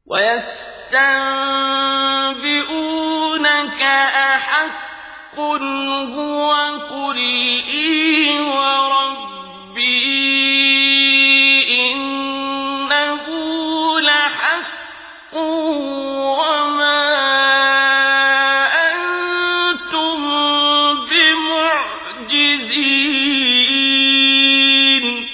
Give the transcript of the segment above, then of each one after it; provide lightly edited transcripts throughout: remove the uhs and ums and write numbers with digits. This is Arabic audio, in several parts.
ويستنبئونك أحق هو قل إي وربي إنه لحق وما أنتم بمعجزين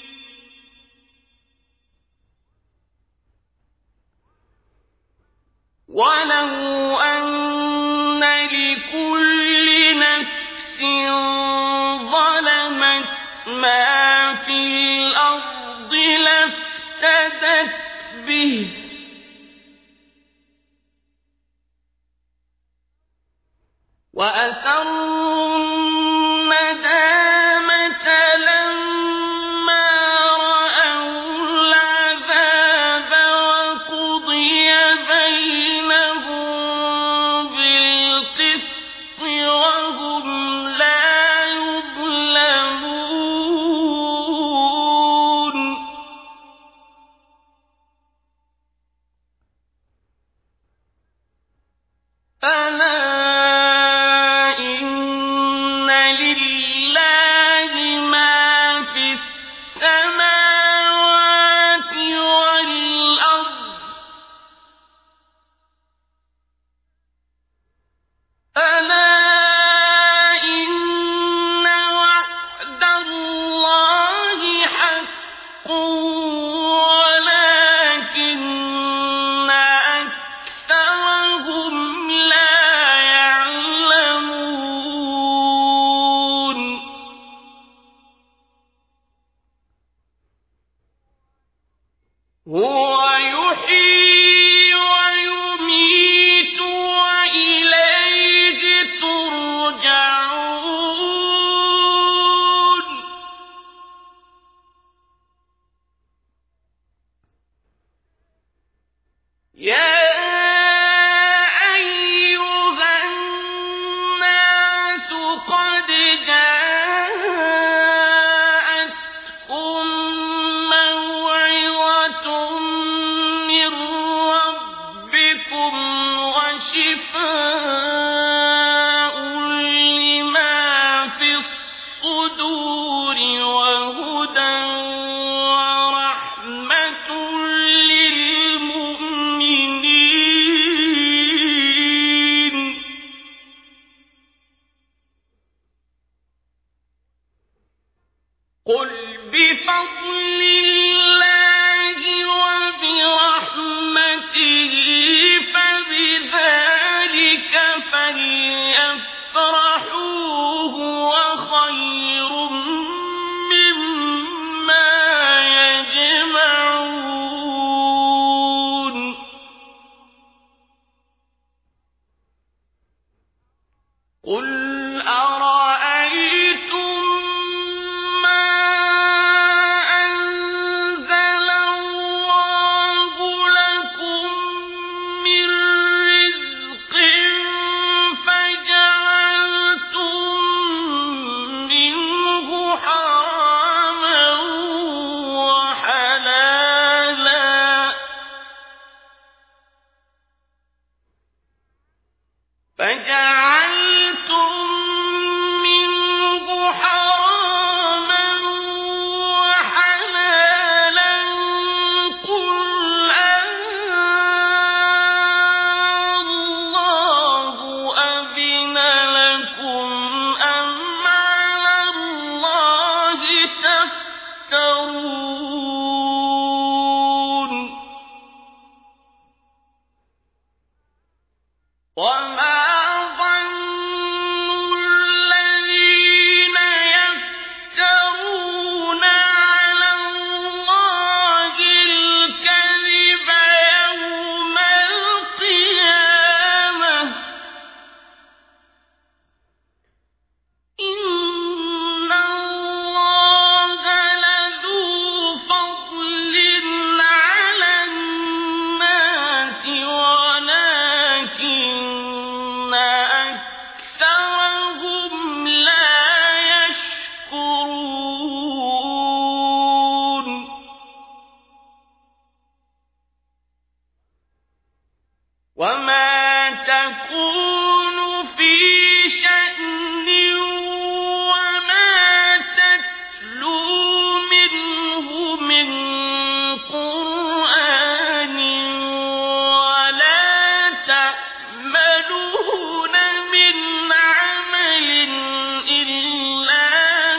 ولو أن لكل نفس ظلمت ما في الأرض لافتدت به وأسروا الندامة لما رأوا العذاب وقضي بينهم بالقسط وهم لا يظلمون ألا هو يحيي ويميت وإليه ترجعون يا أيها الناس قد جاءتكم موعظة من ربكم وشفاء لما في الصدور وهدى ورحمة للمؤمنين قل بفضل الله وبرحمته فبذلك فليفرحوا هو خير مما يجمعون قل أرأيتم ما أنزل الله لكم من رزق فجعلتم منه حراما وحلالا فجعلتم منه حراما وحلالا قل الله أذن لكم أم على الله تفترون وما وما تكون في شأن وما تتلو منه من قرآن ولا تعملون من عمل إلا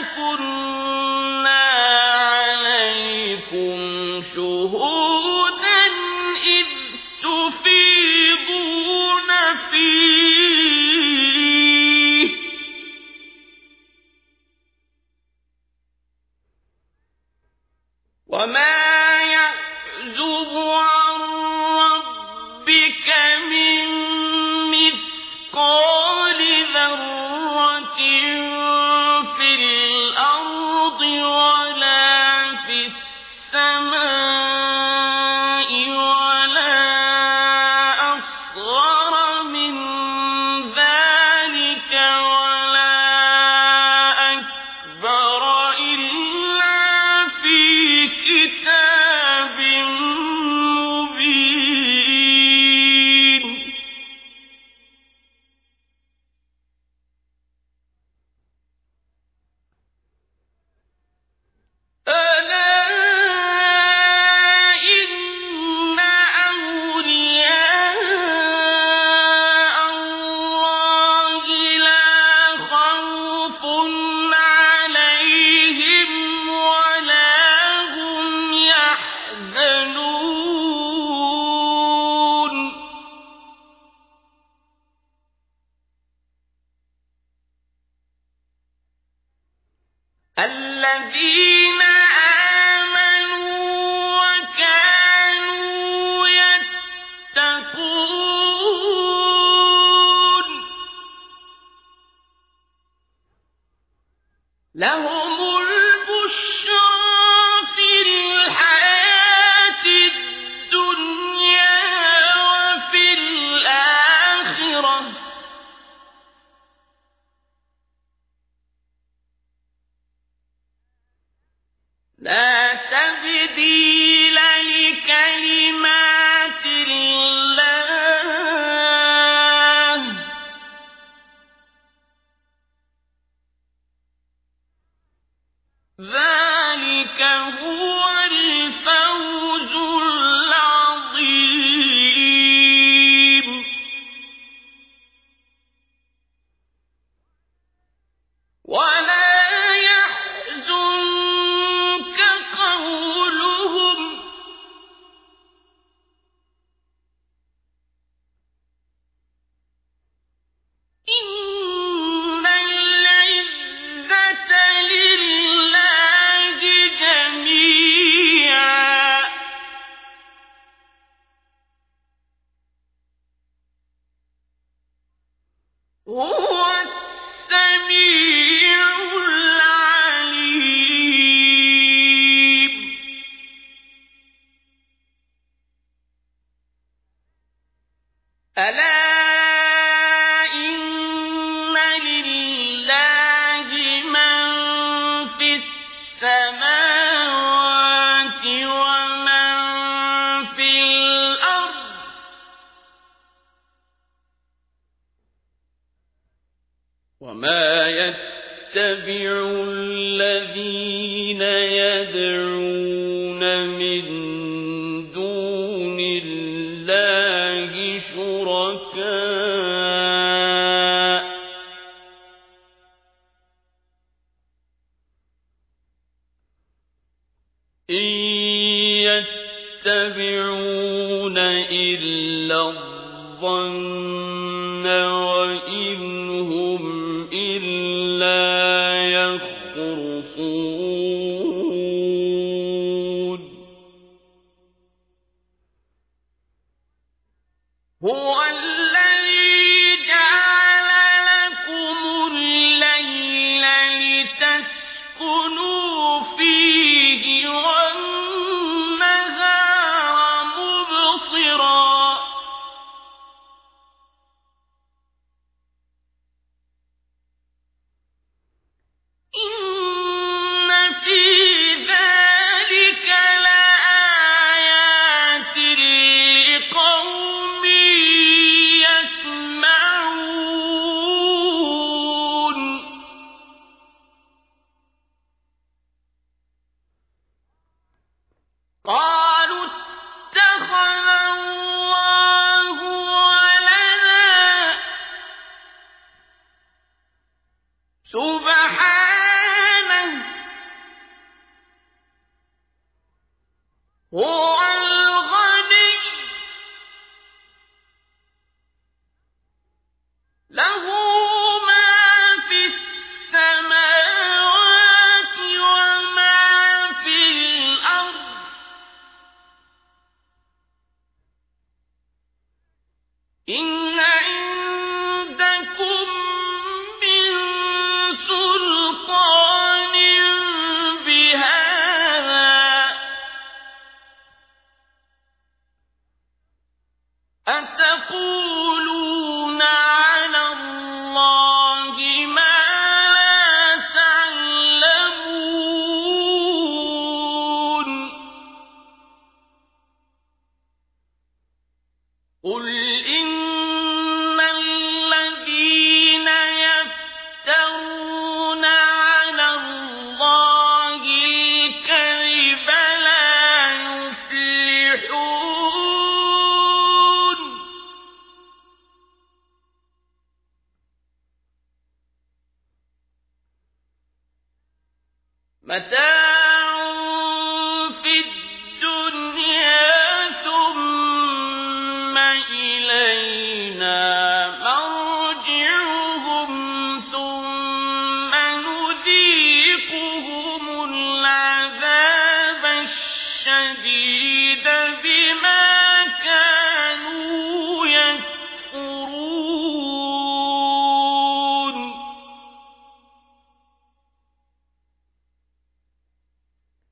كنا عليكم شهودا إذ تفيضون فيه وما يعزب عن ربك من مثقال ذرة في الأرض ولا في السماء ولا أصغر من ذلك ولا أكبر إلا في كتاب مبين ألا إن أولياء الله لا خوف عليهم ولا هم يحزنون الذين آمنوا وكانوا يتقون لهم البشرى في الحياة الدنيا وفي الآخرة لا تبديل لكلمات الله ذلك هو الفوز العظيم ولا يحزنك قولهم إن العزة لله جميعا هو السميع العليم ألا إن لله من في السماوات ومن في الأرض وما يتبع الذين يدعون من دون الله شركاء إن يتبعون إلا الظن وإن هم إلا يخرصون هو الذي جعل لكم الليل لتسكنوا فيه والنهار مبصرا إن في ذلك لآيات لقوم أتقولون على الله ما لا تعلمون قل إن الذين يفترون على الله الكذب لا يفلحون متاع